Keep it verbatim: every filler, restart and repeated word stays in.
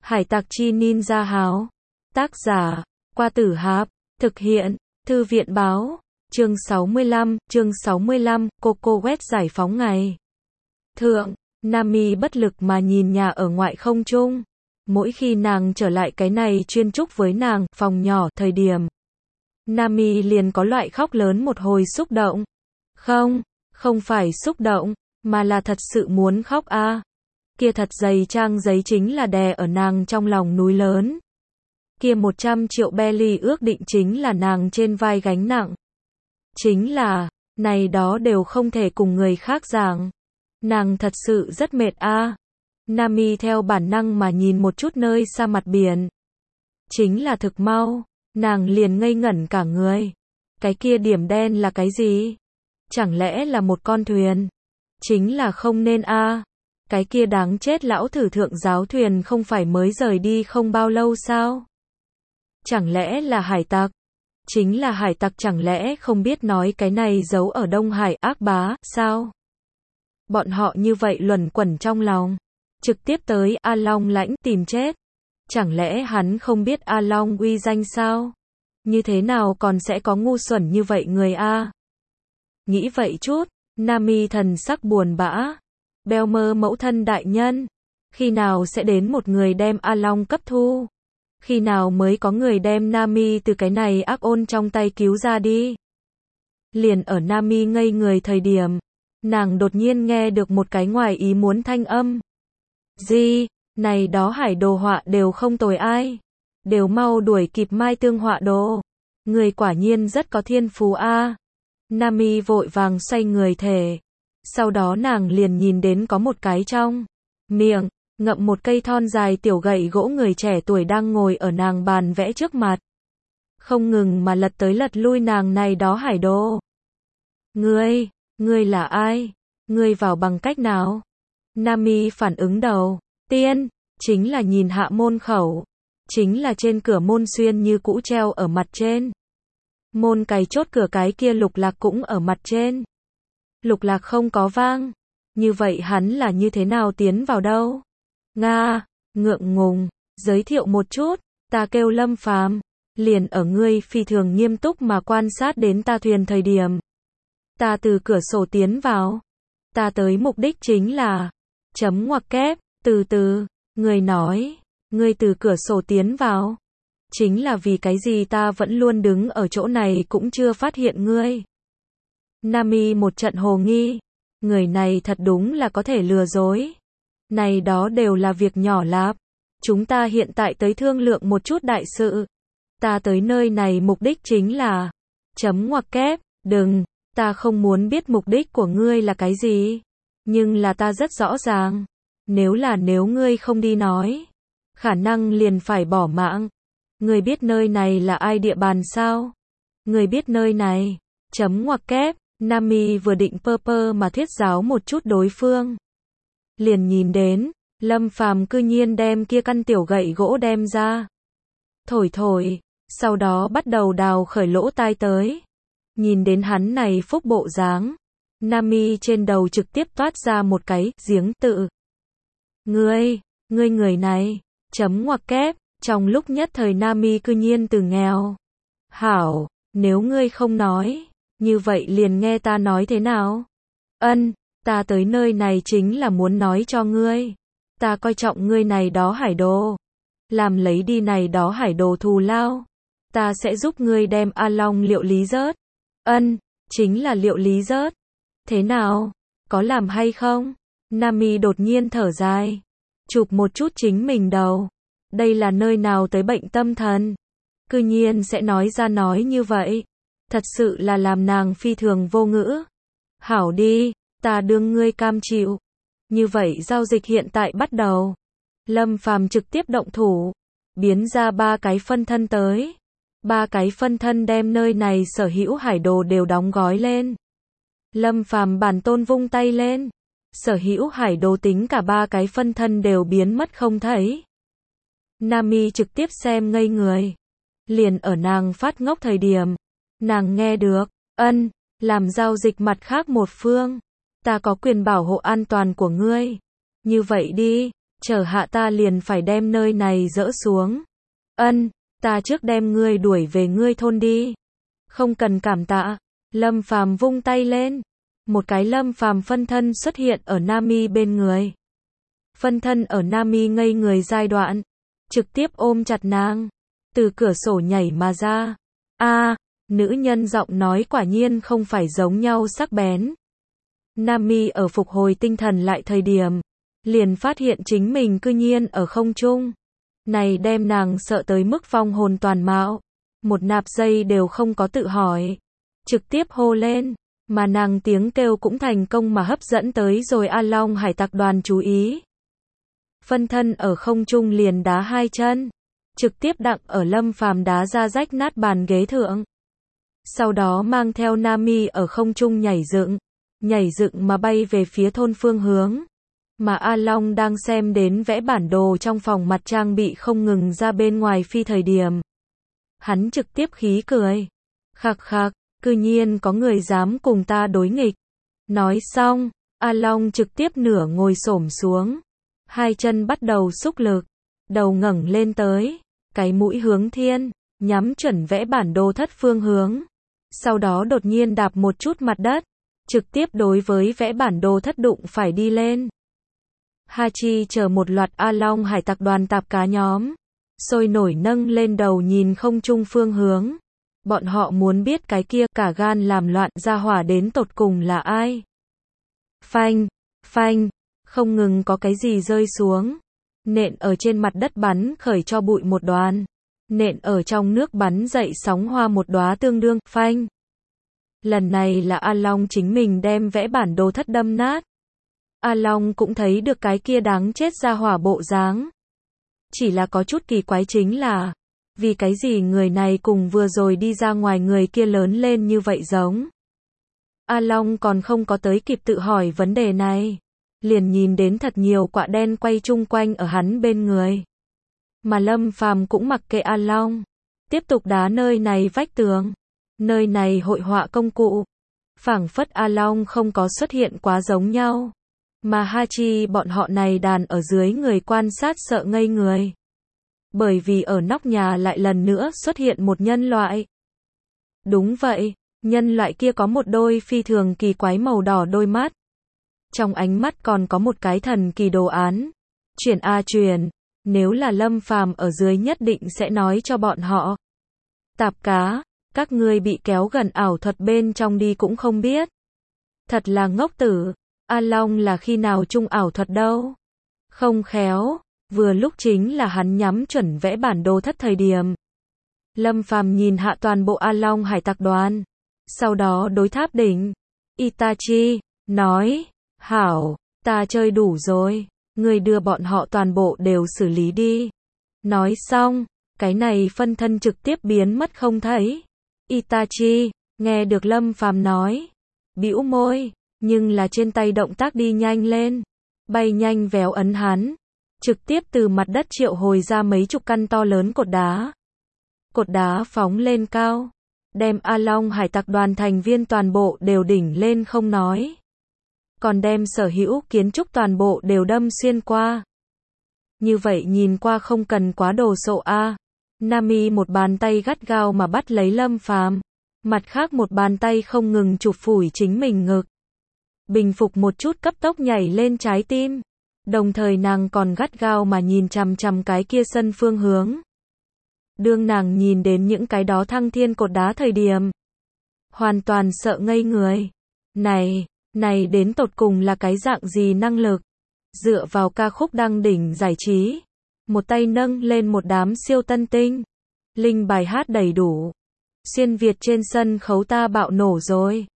Hải tặc chi ninja háo. Tác giả, Qua Tử Hạp. Thực hiện, Thư viện báo. Chương sáu mươi lăm, chương sáu mươi lăm, Coco Quest giải phóng ngày. Thượng, Nami bất lực mà nhìn nhà ở ngoại không trung. Mỗi khi nàng trở lại cái này chuyên trúc với nàng, phòng nhỏ, thời điểm. Nami liền có loại khóc lớn một hồi xúc động. Không, không phải xúc động, mà là thật sự muốn khóc a. À. Kia thật dày trang giấy chính là đè ở nàng trong lòng núi lớn. Kia một trăm triệu belly ước định chính là nàng trên vai gánh nặng. Chính là, này đó đều không thể cùng người khác giảng. Nàng thật sự rất mệt a. À. Nami theo bản năng mà nhìn một chút nơi xa mặt biển. Chính là thực mau, nàng liền ngây ngẩn cả người. Cái kia điểm đen là cái gì? Chẳng lẽ là một con thuyền? Chính là không nên a. À. Cái kia đáng chết lão thử thượng giáo thuyền không phải mới rời đi không bao lâu sao? Chẳng lẽ là hải tặc? Chính là hải tặc chẳng lẽ không biết nói cái này giấu ở Đông Hải ác bá, sao? Bọn họ như vậy luẩn quẩn trong lòng. Trực tiếp tới A Long lãnh tìm chết. Chẳng lẽ hắn không biết A Long uy danh sao? Như thế nào còn sẽ có ngu xuẩn như vậy người a? Nghĩ vậy chút, Nami thần sắc buồn bã. Beo mơ mẫu thân đại nhân. Khi nào sẽ đến một người đem A Long cấp thu? Khi nào mới có người đem Nami từ cái này ác ôn trong tay cứu ra đi? Liền ở Nami ngây người thời điểm, nàng đột nhiên nghe được một cái ngoài ý muốn thanh âm. Gì? Này đó hải đồ họa đều không tồi ai. Đều mau đuổi kịp Mai Tương họa đồ. Người quả nhiên rất có thiên phú a. À. Nami vội vàng xoay người thể. Sau đó nàng liền nhìn đến có một cái trong miệng ngậm một cây thon dài tiểu gậy gỗ người trẻ tuổi đang ngồi ở nàng bàn vẽ trước mặt. Không ngừng mà lật tới lật lui nàng này đó hải đồ. Ngươi, ngươi là ai? Ngươi vào bằng cách nào? Nami phản ứng đầu tiên, chính là nhìn hạ môn khẩu. Chính là trên cửa môn xuyên như cũ treo ở mặt trên. Môn cày chốt cửa cái kia lục lạc cũng ở mặt trên. Lục lạc không có vang. Như vậy hắn là như thế nào tiến vào đâu? Nga, ngượng ngùng, giới thiệu một chút, ta kêu Lâm Phàm, liền ở ngươi phi thường nghiêm túc mà quan sát đến ta thuyền thời điểm. Ta từ cửa sổ tiến vào. Ta tới mục đích chính là, chấm ngoặc kép, từ từ, người nói, ngươi từ cửa sổ tiến vào. Chính là vì cái gì ta vẫn luôn đứng ở chỗ này cũng chưa phát hiện ngươi. Nami một trận hồ nghi, người này thật đúng là có thể lừa dối. Này đó đều là việc nhỏ lắm. Chúng ta hiện tại tới thương lượng một chút đại sự. Ta tới nơi này mục đích chính là, chấm ngoặc kép, đừng, ta không muốn biết mục đích của ngươi là cái gì. Nhưng là ta rất rõ ràng. Nếu là nếu ngươi không đi nói, khả năng liền phải bỏ mạng. Ngươi biết nơi này là ai địa bàn sao? Ngươi biết nơi này, chấm ngoặc kép, Nami vừa định pơ pơ mà thuyết giáo một chút đối phương. Liền nhìn đến, Lâm Phàm cư nhiên đem kia căn tiểu gậy gỗ đem ra. Thổi thổi, sau đó bắt đầu đào khởi lỗ tai tới. Nhìn đến hắn này phúc bộ dáng, Nami trên đầu trực tiếp toát ra một cái giếng tự. Ngươi, ngươi người này, chấm ngoặc kép, trong lúc nhất thời Nami cư nhiên từ nghèo. Hảo, nếu ngươi không nói, như vậy liền nghe ta nói thế nào? Ân, ta tới nơi này chính là muốn nói cho ngươi. Ta coi trọng ngươi này đó hải đồ. Làm lấy đi này đó hải đồ thù lao. Ta sẽ giúp ngươi đem A Long liệu lý rớt. Ân, chính là liệu lý rớt. Thế nào? Có làm hay không? Nami đột nhiên thở dài. Chụp một chút chính mình đầu. Đây là nơi nào tới bệnh tâm thần? Cư nhiên sẽ nói ra nói như vậy. Thật sự là làm nàng phi thường vô ngữ. Hảo đi, ta đương ngươi cam chịu. Như vậy giao dịch hiện tại bắt đầu. Lâm Phàm trực tiếp động thủ. Biến ra ba cái phân thân tới. Ba cái phân thân đem nơi này sở hữu hải đồ đều đóng gói lên. Lâm Phàm bản tôn vung tay lên. Sở hữu hải đồ tính cả ba cái phân thân đều biến mất không thấy. Nami trực tiếp xem ngây người. Liền ở nàng phát ngốc thời điểm. Nàng nghe được, ân, làm giao dịch mặt khác một phương. Ta có quyền bảo hộ an toàn của ngươi. Như vậy đi, chờ hạ ta liền phải đem nơi này dỡ xuống. Ân, ta trước đem ngươi đuổi về ngươi thôn đi. Không cần cảm tạ. Lâm Phàm vung tay lên. Một cái Lâm Phàm phân thân xuất hiện ở Nami bên người. Phân thân ở Nami ngây người giai đoạn. Trực tiếp ôm chặt nàng. Từ cửa sổ nhảy mà ra. A, nữ nhân giọng nói quả nhiên không phải giống nhau sắc bén. Nami ở phục hồi tinh thần lại thời điểm. Liền phát hiện chính mình cư nhiên ở không trung. Này đem nàng sợ tới mức vong hồn toàn mạo. Một nạp giây đều không có tự hỏi. Trực tiếp hô lên. Mà nàng tiếng kêu cũng thành công mà hấp dẫn tới rồi A Long hải tặc đoàn chú ý. Phân thân ở không trung liền đá hai chân. Trực tiếp đặng ở Lâm Phàm đá ra rách nát bàn ghế thượng. Sau đó mang theo Nami ở không trung nhảy dựng. Nhảy dựng mà bay về phía thôn phương hướng. Mà A Long đang xem đến vẽ bản đồ trong phòng mặt trang bị không ngừng ra bên ngoài phi thời điểm. Hắn trực tiếp khí cười. Khạc khạc, cư nhiên có người dám cùng ta đối nghịch. Nói xong, A Long trực tiếp nửa ngồi xổm xuống. Hai chân bắt đầu xúc lực. Đầu ngẩng lên tới. Cái mũi hướng thiên, nhắm chuẩn vẽ bản đồ thất phương hướng. Sau đó đột nhiên đạp một chút mặt đất. Trực tiếp đối với vẽ bản đồ thất đụng phải đi lên. Hachi chờ một loạt A Long hải tặc đoàn tạp cá nhóm. Sôi nổi nâng lên đầu nhìn không trung phương hướng. Bọn họ muốn biết cái kia cả gan làm loạn ra hỏa đến tột cùng là ai. Phanh, phanh, không ngừng có cái gì rơi xuống. Nện ở trên mặt đất bắn khởi cho bụi một đoàn. Nện ở trong nước bắn dậy sóng hoa một đóa tương đương, phanh. Lần này là A Long chính mình đem vẽ bản đồ thất đâm nát. A Long cũng thấy được cái kia đáng chết ra hỏa bộ dáng. Chỉ là có chút kỳ quái chính là, vì cái gì người này cùng vừa rồi đi ra ngoài người kia lớn lên như vậy giống. A Long còn không có tới kịp tự hỏi vấn đề này. Liền nhìn đến thật nhiều quạ đen quay chung quanh ở hắn bên người. Mà Lâm Phàm cũng mặc kệ A Long. Tiếp tục đá nơi này vách tường. Nơi này hội họa công cụ. Phảng phất A Long không có xuất hiện quá giống nhau. Mà Hachi bọn họ này đàn ở dưới người quan sát sợ ngây người. Bởi vì ở nóc nhà lại lần nữa xuất hiện một nhân loại. Đúng vậy, nhân loại kia có một đôi phi thường kỳ quái màu đỏ đôi mắt. Trong ánh mắt còn có một cái thần kỳ đồ án. Chuyển a truyền, nếu là Lâm Phàm ở dưới nhất định sẽ nói cho bọn họ. Tạp cá, các ngươi bị kéo gần ảo thuật bên trong đi cũng không biết. Thật là ngốc tử. A Long là khi nào chung ảo thuật đâu. Không khéo, vừa lúc chính là hắn nhắm chuẩn vẽ bản đồ thất thời điểm. Lâm Phàm nhìn hạ toàn bộ A Long hải tặc đoàn. Sau đó đối tháp đỉnh. Itachi, nói, hảo, ta chơi đủ rồi. Ngươi đưa bọn họ toàn bộ đều xử lý đi. Nói xong, cái này phân thân trực tiếp biến mất không thấy. Itachi, nghe được Lâm Phàm nói. Bĩu môi. Nhưng là trên tay động tác đi nhanh lên. Bay nhanh véo ấn hắn. Trực tiếp từ mặt đất triệu hồi ra mấy chục căn to lớn cột đá. Cột đá phóng lên cao. Đem A Long hải tặc đoàn thành viên toàn bộ đều đỉnh lên không nói. Còn đem sở hữu kiến trúc toàn bộ đều đâm xuyên qua. Như vậy nhìn qua không cần quá đồ sộ a. Nami một bàn tay gắt gao mà bắt lấy Lâm Phàm. Mặt khác một bàn tay không ngừng chụp phủi chính mình ngực. Bình phục một chút cấp tốc nhảy lên trái tim. Đồng thời nàng còn gắt gao mà nhìn chằm chằm cái kia sân phương hướng. Đương nàng nhìn đến những cái đó thăng thiên cột đá thời điểm. Hoàn toàn sợ ngây người. Này, này đến tột cùng là cái dạng gì năng lực? Dựa vào ca khúc đăng đỉnh giải trí. Một tay nâng lên một đám siêu tân tinh. Linh bài hát đầy đủ. Xuyên Việt trên sân khấu ta bạo nổ rồi.